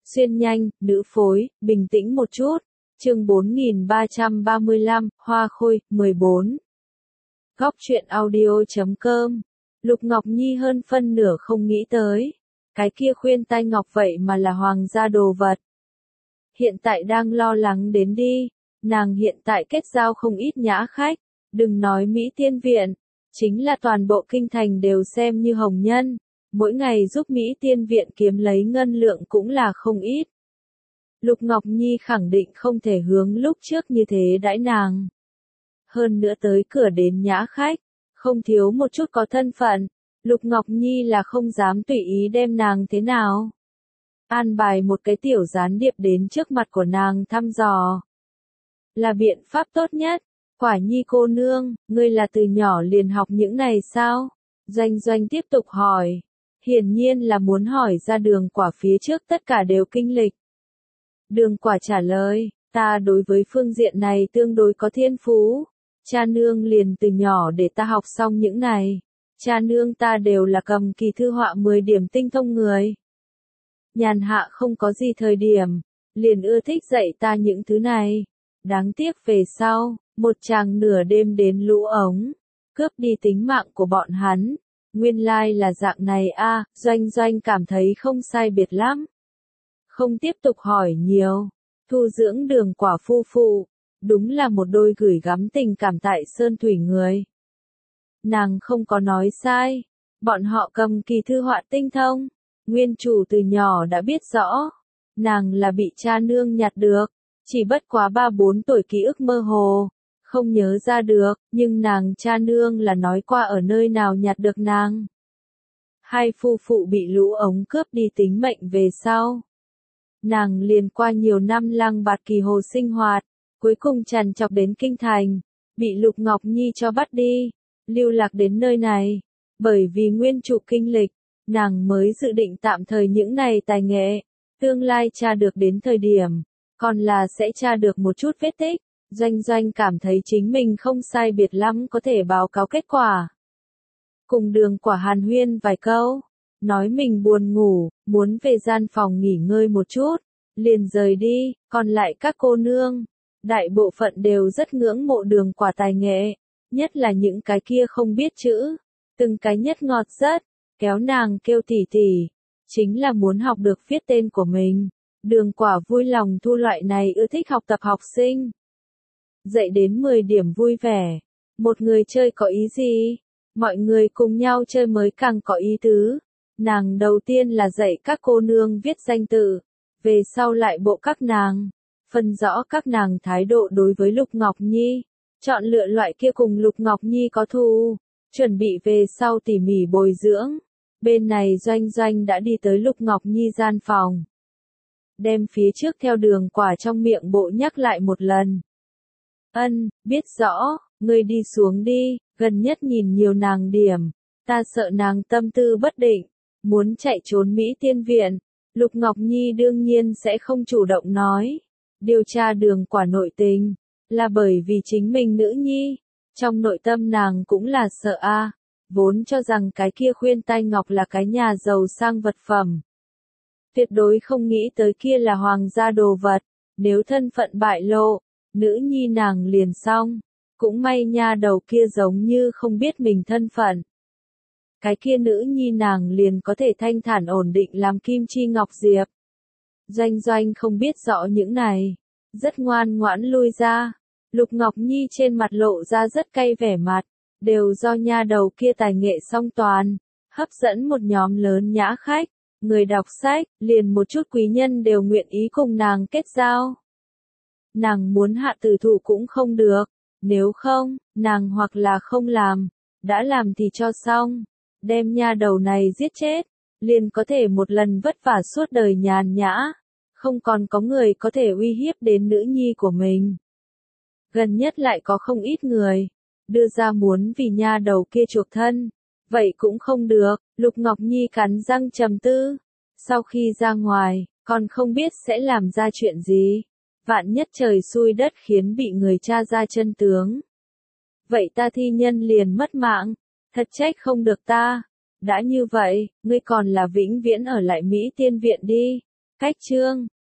Xuyên nhanh, nữ phối, bình tĩnh một chút. Chương 4335, Hoa Khôi, 14. Góc truyện audio.com. Lục Ngọc Nhi hơn phân nửa không nghĩ tới. Cái kia khuyên tai ngọc vậy mà là hoàng gia đồ vật. Hiện tại đang lo lắng đến đi. Nàng hiện tại kết giao không ít nhã khách. Đừng nói Mỹ Tiên Viện. Chính là toàn bộ kinh thành đều xem như hồng nhân. Mỗi ngày giúp Mỹ Tiên Viện kiếm lấy ngân lượng cũng là không ít. Lục Ngọc Nhi khẳng định không thể hướng lúc trước như thế đãi nàng. Hơn nữa tới cửa đến nhã khách, không thiếu một chút có thân phận, Lục Ngọc Nhi là không dám tùy ý đem nàng thế nào. An bài một cái tiểu gián điệp đến trước mặt của nàng thăm dò. Là biện pháp tốt nhất. Quả Nhi cô nương, ngươi là từ nhỏ liền học những này sao? Doanh Doanh tiếp tục hỏi. Hiển nhiên là muốn hỏi ra Đường Quả phía trước tất cả đều kinh lịch. Đường Quả trả lời, ta đối với phương diện này tương đối có thiên phú. Cha nương liền từ nhỏ để ta học xong những này. Cha nương ta đều là cầm kỳ thư họa 10 điểm tinh thông người. Nhàn hạ không có gì thời điểm, liền ưa thích dạy ta những thứ này. Đáng tiếc về sau, một chàng nửa đêm đến lũ ống, cướp đi tính mạng của bọn hắn. Nguyên lai là dạng này a. Doanh Doanh cảm thấy không sai biệt lắm. Không tiếp tục hỏi nhiều. Thu dưỡng Đường Quả phu phụ, đúng là một đôi gửi gắm tình cảm tại Sơn Thủy người. Nàng không có nói sai. Bọn họ cầm kỳ thư họa tinh thông. Nguyên chủ từ nhỏ đã biết rõ. Nàng là bị cha nương nhặt được. Chỉ bất quá 3-4 tuổi ký ức mơ hồ. Không nhớ ra được, nhưng nàng cha nương là nói qua ở nơi nào nhặt được nàng. Hai phu phụ bị lũ ống cướp đi tính mệnh về sau. Nàng liền qua nhiều năm Lăng Bạt Kỳ Hồ sinh hoạt, cuối cùng trằn trọc đến kinh thành, bị Lục Ngọc Nhi cho bắt đi, lưu lạc đến nơi này. Bởi vì nguyên chủ kinh lịch, nàng mới dự định tạm thời những này tài nghệ, tương lai tra được đến thời điểm, còn là sẽ tra được một chút vết tích. Doanh Doanh cảm thấy chính mình không sai biệt lắm có thể báo cáo kết quả. Cùng Đường Quả hàn huyên vài câu, nói mình buồn ngủ, muốn về gian phòng nghỉ ngơi một chút, liền rời đi. Còn lại các cô nương, đại bộ phận đều rất ngưỡng mộ Đường Quả tài nghệ, nhất là những cái kia không biết chữ, từng cái nhất ngọt rất, kéo nàng kêu tỉ tỉ, chính là muốn học được viết tên của mình. Đường Quả vui lòng thu loại này ưa thích học tập học sinh. Dậy đến 10 điểm vui vẻ. Một người chơi có ý gì? Mọi người cùng nhau chơi mới càng có ý tứ. Nàng đầu tiên là dạy các cô nương viết danh tự. Về sau lại bộ các nàng. Phân rõ các nàng thái độ đối với Lục Ngọc Nhi. Chọn lựa loại kia cùng Lục Ngọc Nhi có thù. Chuẩn bị về sau tỉ mỉ bồi dưỡng. Bên này Doanh Doanh đã đi tới Lục Ngọc Nhi gian phòng. Đem phía trước theo Đường Quả trong miệng bộ nhắc lại một lần. Ân, biết rõ, ngươi đi xuống đi, gần nhất nhìn nhiều nàng điểm, ta sợ nàng tâm tư bất định, muốn chạy trốn Mỹ Tiên Viện. Lục Ngọc Nhi đương nhiên sẽ không chủ động nói, điều tra Đường Quả nội tình, là bởi vì chính mình nữ nhi, trong nội tâm nàng cũng là sợ a, vốn cho rằng cái kia khuyên tai ngọc là cái nhà giàu sang vật phẩm. Tuyệt đối không nghĩ tới kia là hoàng gia đồ vật, nếu thân phận bại lộ, nữ nhi nàng liền xong. Cũng may nha đầu kia giống như không biết mình thân phận. Cái kia nữ nhi nàng liền có thể thanh thản ổn định làm Kim Chi Ngọc Diệp. Doanh Doanh không biết rõ những này. Rất ngoan ngoãn lui ra. Lục Ngọc Nhi trên mặt lộ ra rất cay vẻ mặt. Đều do nha đầu kia tài nghệ song toàn. Hấp dẫn một nhóm lớn nhã khách. Người đọc sách, liền một chút quý nhân đều nguyện ý cùng nàng kết giao. Nàng muốn hạ tử thủ cũng không được, nếu không, nàng hoặc là không làm, đã làm thì cho xong, đem nha đầu này giết chết, liền có thể một lần vất vả suốt đời nhàn nhã, không còn có người có thể uy hiếp đến nữ nhi của mình. Gần nhất lại có không ít người, đưa ra muốn vì nha đầu kia chuộc thân, vậy cũng không được. Lục Ngọc Nhi cắn răng trầm tư, sau khi ra ngoài, còn không biết sẽ làm ra chuyện gì. Vạn nhất trời xui đất khiến bị người tra ra chân tướng. Vậy ta thi nhân liền mất mạng, thật trách không được ta. Đã như vậy, ngươi còn là vĩnh viễn ở lại Mỹ Tiên Viện đi. Cách chương